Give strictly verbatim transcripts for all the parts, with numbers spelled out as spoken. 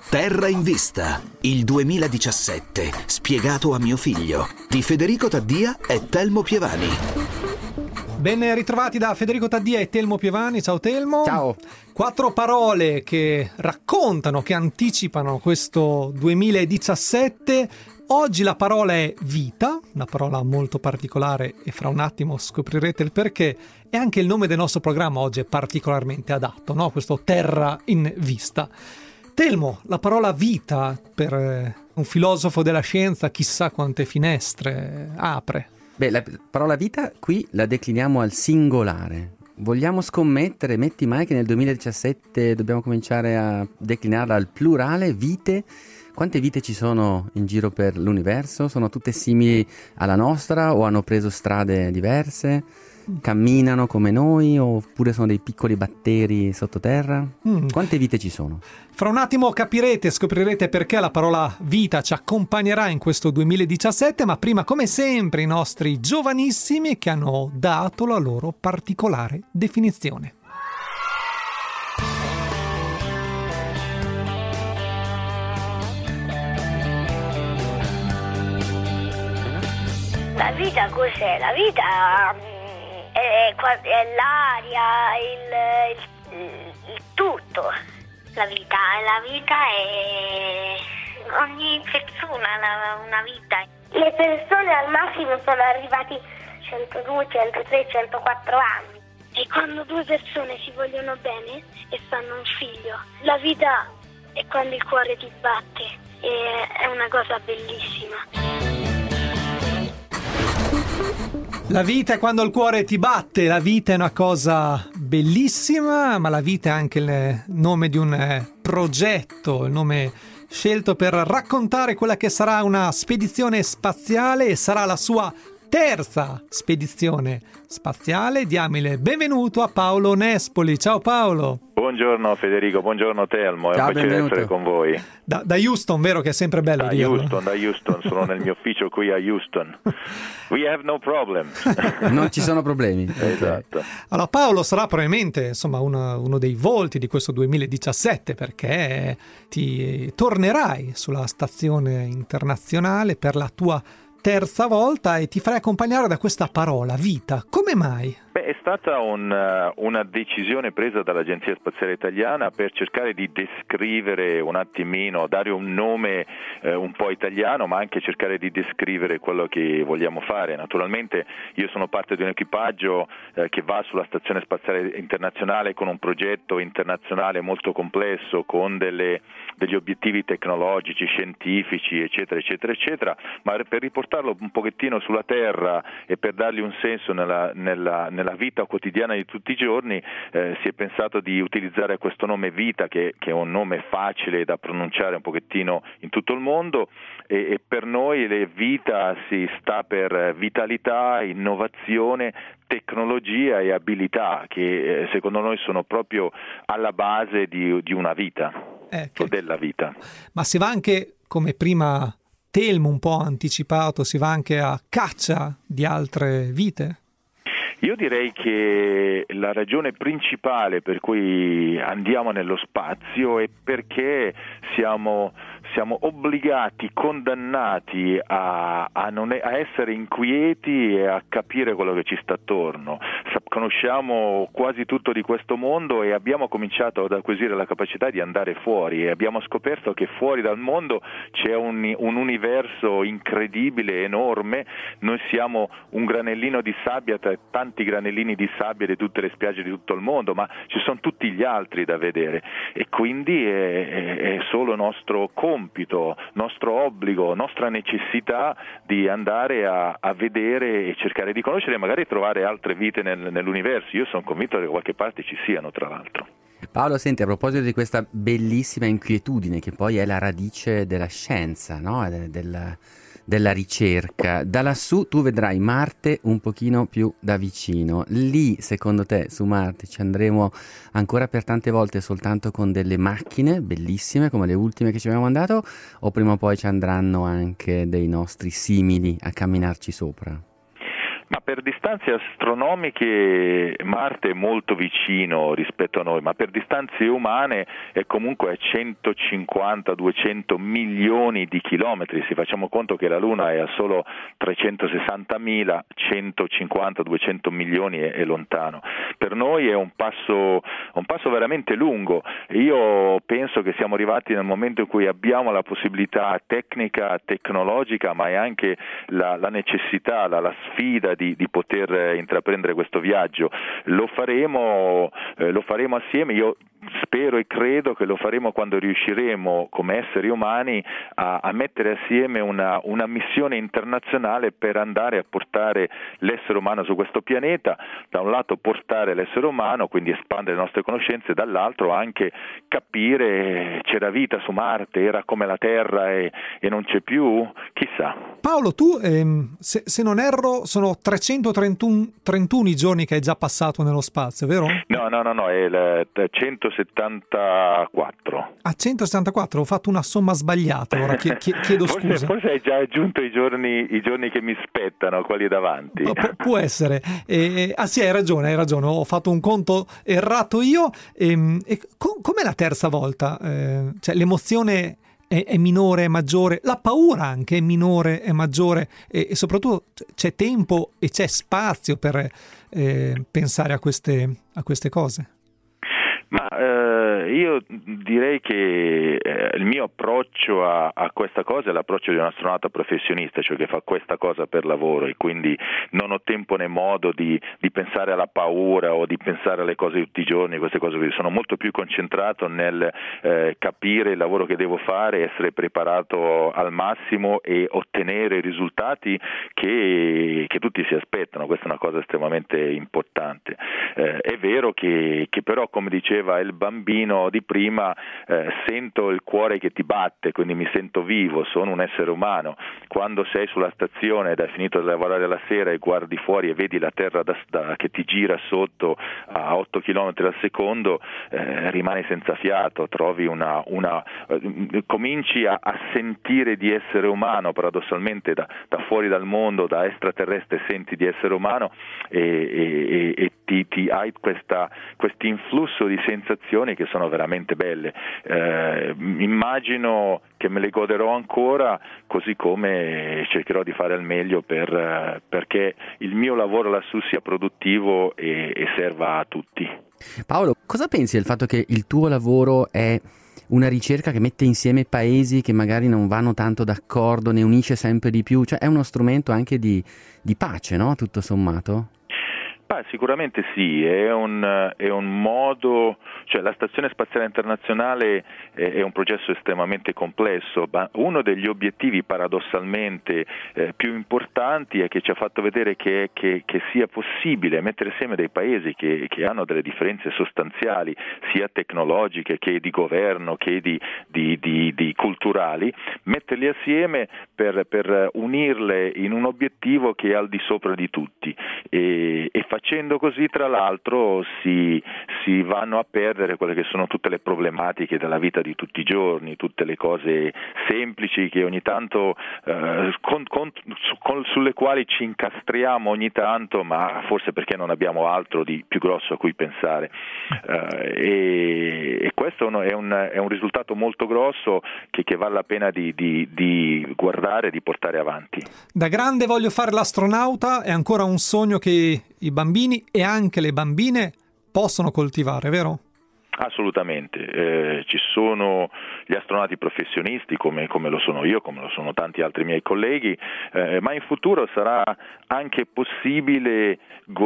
Terra in vista, il duemiladiciassette, spiegato a mio figlio, di Federico Taddia e Telmo Pievani. Ben ritrovati da Federico Taddia e Telmo Pievani. Ciao Telmo. Ciao. Quattro parole che raccontano, che anticipano questo duemiladiciassette. Oggi la parola è vita, una parola molto particolare e fra un attimo scoprirete il perché. E anche il nome del nostro programma oggi è particolarmente adatto, no? Questo Terra in vista. Telmo, la parola vita per un filosofo della scienza chissà quante finestre apre. Beh, la parola vita qui la decliniamo al singolare. Vogliamo scommettere, metti mai che nel duemiladiciassette dobbiamo cominciare a declinarla al plurale, vite? Quante vite ci sono in giro per l'universo? Sono tutte simili alla nostra o hanno preso strade diverse? Camminano come noi oppure sono dei piccoli batteri sottoterra? Mm. Quante vite ci sono? Fra un attimo capirete, scoprirete perché la parola vita ci accompagnerà in questo duemiladiciassette, ma prima come sempre i nostri giovanissimi che hanno dato la loro particolare definizione. La vita cos'è? La vita è, è l'aria, il, il, il tutto. La vita, la vita è ogni persona ha una vita. Le persone al massimo sono arrivati centodue, centotré, centoquattro anni. E quando due persone si vogliono bene e fanno un figlio, la vita è quando il cuore ti batte e è una cosa bellissima. La vita è quando il cuore ti batte, la vita è una cosa bellissima, ma la vita è anche il nome di un progetto, il nome scelto per raccontare quella che sarà una spedizione spaziale e sarà la sua terza spedizione spaziale. Diamo il benvenuto a Paolo Nespoli. Ciao Paolo. Buongiorno Federico, buongiorno Telmo, è Ciao, un piacere benvenuto. essere con voi. Da, da Houston, vero che è sempre bello Da dirlo? Houston, da Houston, sono nel mio ufficio qui a Houston. We have no problem. Non ci sono problemi. Esatto. Allora Paolo sarà probabilmente insomma uno, uno dei volti di questo duemiladiciassette perché ti tornerai sulla stazione internazionale per la tua terza volta e ti farai accompagnare da questa parola, vita. Come mai? Beh, è stata un, uh, una decisione presa dall'Agenzia Spaziale Italiana per cercare di descrivere un attimino, dare un nome uh, un po' italiano, ma anche cercare di descrivere quello che vogliamo fare. Naturalmente io sono parte di un equipaggio uh, che va sulla Stazione Spaziale Internazionale con un progetto internazionale molto complesso, con delle, degli obiettivi tecnologici, scientifici, eccetera, eccetera, eccetera, ma per riportarlo un pochettino sulla Terra e per dargli un senso nella, nella, nella vita quotidiana di tutti i giorni, eh, si è pensato di utilizzare questo nome vita, che, che è un nome facile da pronunciare un pochettino in tutto il mondo, e, e per noi le vita si sta per vitalità, innovazione, tecnologia e abilità, che eh, secondo noi sono proprio alla base di, di una vita, eh, o della vita. Ma si va anche, come prima Telmo un po' anticipato, si va anche a caccia di altre vite? Io direi che la ragione principale per cui andiamo nello spazio è perché siamo, siamo obbligati, condannati a, a, non è, a essere inquieti e a capire quello che ci sta attorno. Conosciamo quasi tutto di questo mondo e abbiamo cominciato ad acquisire la capacità di andare fuori e abbiamo scoperto che fuori dal mondo c'è un, un universo incredibile, enorme. Noi siamo un granellino di sabbia tra tanti granellini di sabbia di tutte le spiagge di tutto il mondo, ma ci sono tutti gli altri da vedere e quindi è, è solo nostro compito, nostro obbligo, nostra necessità di andare a, a vedere e cercare di conoscere e magari trovare altre vite nel, nell'universo. Io sono convinto che da qualche parte ci siano, tra l'altro. Paolo, senti, a proposito di questa bellissima inquietudine che poi è la radice della scienza, no? Del, del, della ricerca, da lassù tu vedrai Marte un pochino più da vicino. Lì, secondo te, su Marte ci andremo ancora per tante volte soltanto con delle macchine bellissime come le ultime che ci abbiamo mandato, o prima o poi ci andranno anche dei nostri simili a camminarci sopra? Ma per distanze astronomiche Marte è molto vicino rispetto a noi, ma per distanze umane è comunque a centocinquanta duecento milioni di chilometri. Se facciamo conto che la Luna è a solo trecentosessantamila, centocinquanta duecento milioni è, è lontano. Per noi è un passo, un passo veramente lungo. Io penso che siamo arrivati nel momento in cui abbiamo la possibilità tecnica, tecnologica, ma è anche la, la necessità, la, la sfida Di, di poter intraprendere questo viaggio. Lo faremo, eh, lo faremo assieme. Io spero e credo che lo faremo quando riusciremo come esseri umani a, a mettere assieme una, una missione internazionale per andare a portare l'essere umano su questo pianeta, da un lato portare l'essere umano, quindi espandere le nostre conoscenze, dall'altro anche capire c'era vita su Marte, era come la Terra e, e non c'è più, chissà. Paolo, tu ehm, se, se non erro sono trecentotrentuno i giorni che hai già passato nello spazio, vero? No, no, no, no, è il centosettantaquattro. A centosettantaquattro, ho fatto una somma sbagliata, ora chiedo forse, scusa. Forse hai già aggiunto i giorni, i giorni che mi spettano, quelli davanti. Pu- può essere. E, ah sì, hai ragione, hai ragione, ho fatto un conto errato io. E, e com- com'è la terza volta? Eh, cioè l'emozione è, è minore, è maggiore, la paura anche è minore, è maggiore e, e soprattutto c'è tempo e c'è spazio per eh, pensare a queste, a queste cose. Ma eh, io direi che eh, il mio approccio a, a questa cosa è l'approccio di un astronauta professionista, cioè che fa questa cosa per lavoro, e quindi non ho tempo né modo di, di pensare alla paura o di pensare alle cose tutti i giorni, queste cose così. Sono molto più concentrato nel eh, capire il lavoro che devo fare, essere preparato al massimo e ottenere i risultati che, che tutti si aspettano. Questa è una cosa estremamente importante. Eh, è vero che, che però, come dicevo, il bambino di prima, eh, sento il cuore che ti batte, quindi mi sento vivo, sono un essere umano. Quando sei sulla stazione ed hai finito di lavorare la sera e guardi fuori e vedi la terra da, da, che ti gira sotto a otto chilometri al secondo, eh, rimani senza fiato, trovi una, una eh, cominci a, a sentire di essere umano, paradossalmente da, da fuori dal mondo, da extraterrestre senti di essere umano e, e, e ti, ti hai questa, questo influsso di sensazioni che sono veramente belle. Eh, immagino che me le goderò ancora, così come cercherò di fare al meglio per, perché il mio lavoro lassù sia produttivo e, e serva a tutti. Paolo, cosa pensi del fatto che il tuo lavoro è una ricerca che mette insieme paesi che magari non vanno tanto d'accordo, ne unisce sempre di più, cioè è uno strumento anche di, di pace, no? Tutto sommato? Beh, sicuramente sì, è un, è un modo, cioè la Stazione Spaziale Internazionale è, è un processo estremamente complesso, ma uno degli obiettivi paradossalmente eh, più importanti è che ci ha fatto vedere che, che, che sia possibile mettere insieme dei paesi che, che hanno delle differenze sostanziali, sia tecnologiche che di governo, che di, di, di, di culturali, metterli assieme per, per unirle in un obiettivo che è al di sopra di tutti. E, e facendo così, tra l'altro, si, si vanno a perdere quelle che sono tutte le problematiche della vita di tutti i giorni, tutte le cose semplici che ogni tanto eh, con, con, su, con, sulle quali ci incastriamo ogni tanto, ma forse perché non abbiamo altro di più grosso a cui pensare. Eh, e, e questo è un, è un risultato molto grosso che, che vale la pena di, di, di guardare e di portare avanti. Da grande voglio fare l'astronauta è ancora un sogno che i bambini e anche le bambine possono coltivare, vero? Assolutamente, eh, ci sono gli astronauti professionisti come, come lo sono io, come lo sono tanti altri miei colleghi, eh, ma in futuro sarà anche possibile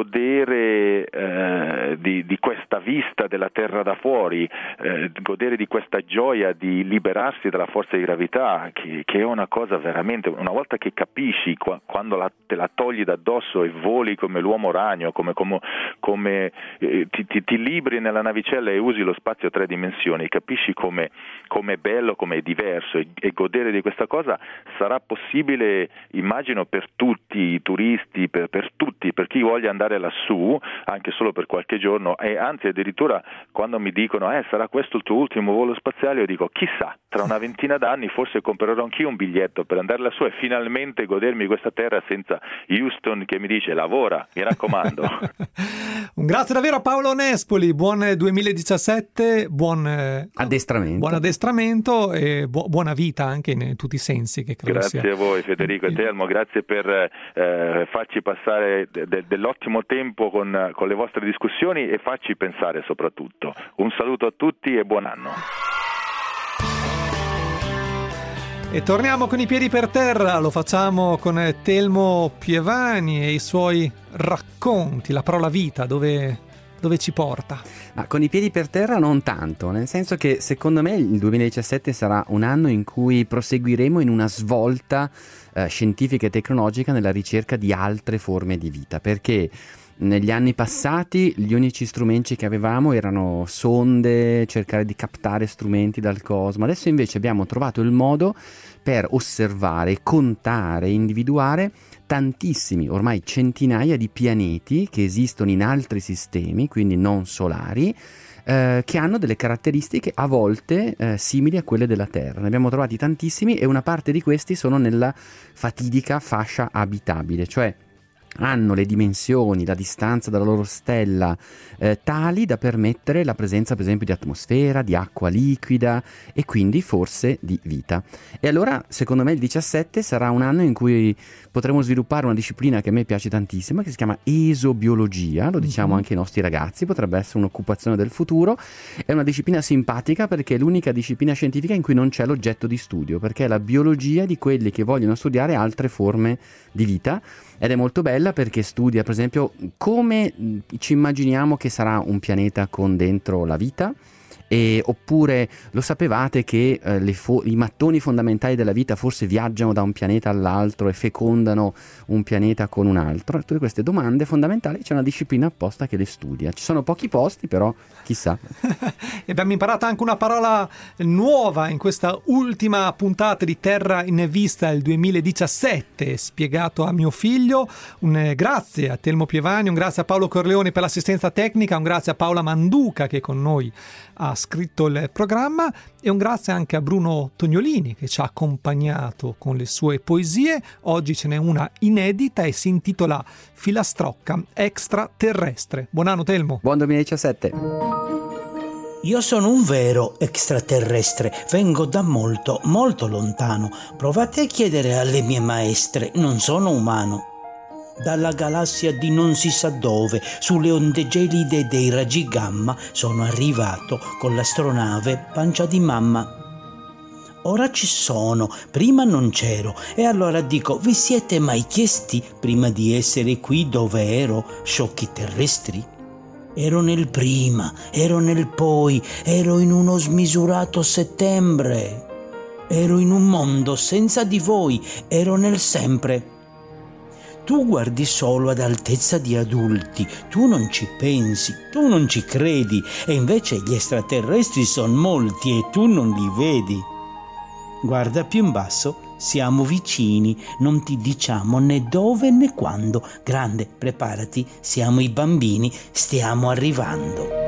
godere eh, di, di questa vista della Terra da fuori, eh, godere di questa gioia di liberarsi dalla forza di gravità, che, che è una cosa veramente, una volta che capisci qua, quando la, te la togli da addosso e voli come l'uomo ragno, come, come, come eh, ti, ti, ti libri nella navicella e usi lo spazio a tre dimensioni, capisci come è bello, come è diverso, e, e godere di questa cosa sarà possibile, immagino, per tutti i turisti, per, per tutti, per chi voglia andare lassù, anche solo per qualche giorno, e anzi addirittura quando mi dicono eh sarà questo il tuo ultimo volo spaziale, io dico chissà, tra una ventina d'anni forse comprerò anch'io un biglietto per andare lassù e finalmente godermi questa terra senza Houston che mi dice lavora, mi raccomando. Un grazie davvero a Paolo Nespoli, buon duemiladiciassette, buon eh, addestramento, buon addestramento e bu- buona vita anche in tutti i sensi. Che credo grazie sia. a voi Federico e Telmo, grazie per eh, farci passare de- de- dell'ottimo tempo con, con le vostre discussioni e farci pensare soprattutto. Un saluto a tutti e buon anno. E torniamo con i piedi per terra, lo facciamo con Telmo Pievani e i suoi racconti, la parola vita, dove, dove ci porta? Ma con i piedi per terra non tanto, nel senso che secondo me il duemiladiciassette sarà un anno in cui proseguiremo in una svolta eh, scientifica e tecnologica nella ricerca di altre forme di vita, perché negli anni passati gli unici strumenti che avevamo erano sonde, cercare di captare strumenti dal cosmo. Adesso invece abbiamo trovato il modo per osservare, contare, individuare tantissimi, ormai centinaia di pianeti che esistono in altri sistemi, quindi non solari, eh, che hanno delle caratteristiche a volte eh, simili a quelle della Terra. Ne abbiamo trovati tantissimi e una parte di questi sono nella fatidica fascia abitabile, cioè hanno le dimensioni, la distanza dalla loro stella eh, tali da permettere la presenza per esempio di atmosfera, di acqua liquida e quindi forse di vita. E allora secondo me il diciassette sarà un anno in cui potremo sviluppare una disciplina che a me piace tantissimo, che si chiama esobiologia, lo diciamo mm-hmm. anche ai nostri ragazzi, potrebbe essere un'occupazione del futuro. È una disciplina simpatica perché è l'unica disciplina scientifica in cui non c'è l'oggetto di studio, perché è la biologia di quelli che vogliono studiare altre forme di vita. Ed è molto bella perché studia, per esempio, come ci immaginiamo che sarà un pianeta con dentro la vita, e, oppure lo sapevate che eh, le fo- i mattoni fondamentali della vita forse viaggiano da un pianeta all'altro e fecondano un pianeta con un altro. Tutte queste domande fondamentali c'è una disciplina apposta che le studia. Ci sono pochi posti, però chissà. E abbiamo imparato anche una parola nuova in questa ultima puntata di Terra in Vista il duemiladiciassette, spiegato a mio figlio. Un grazie a Telmo Pievani, un grazie a Paolo Corleone per l'assistenza tecnica, un grazie a Paola Manduca che con noi ha scritto il programma, e un grazie anche a Bruno Tognolini che ci ha accompagnato con le sue poesie. Oggi ce n'è una inedita e si intitola Filastrocca extraterrestre. Buon anno Telmo. Buon duemiladiciassette. Io sono un vero extraterrestre, vengo da molto, molto lontano. Provate a chiedere alle mie maestre, non sono umano. Dalla galassia di non si sa dove, sulle onde gelide dei raggi gamma, sono arrivato con l'astronave pancia di mamma. Ora ci sono, prima non c'ero, e allora dico, vi siete mai chiesti, prima di essere qui dove ero, sciocchi terrestri? Ero nel prima, ero nel poi, ero in uno smisurato settembre. Ero in un mondo senza di voi, ero nel sempre. Tu guardi solo ad altezza di adulti, tu non ci pensi, tu non ci credi, e invece gli extraterrestri sono molti e tu non li vedi. Guarda più in basso, siamo vicini, non ti diciamo né dove né quando. Grande, preparati, siamo i bambini, stiamo arrivando.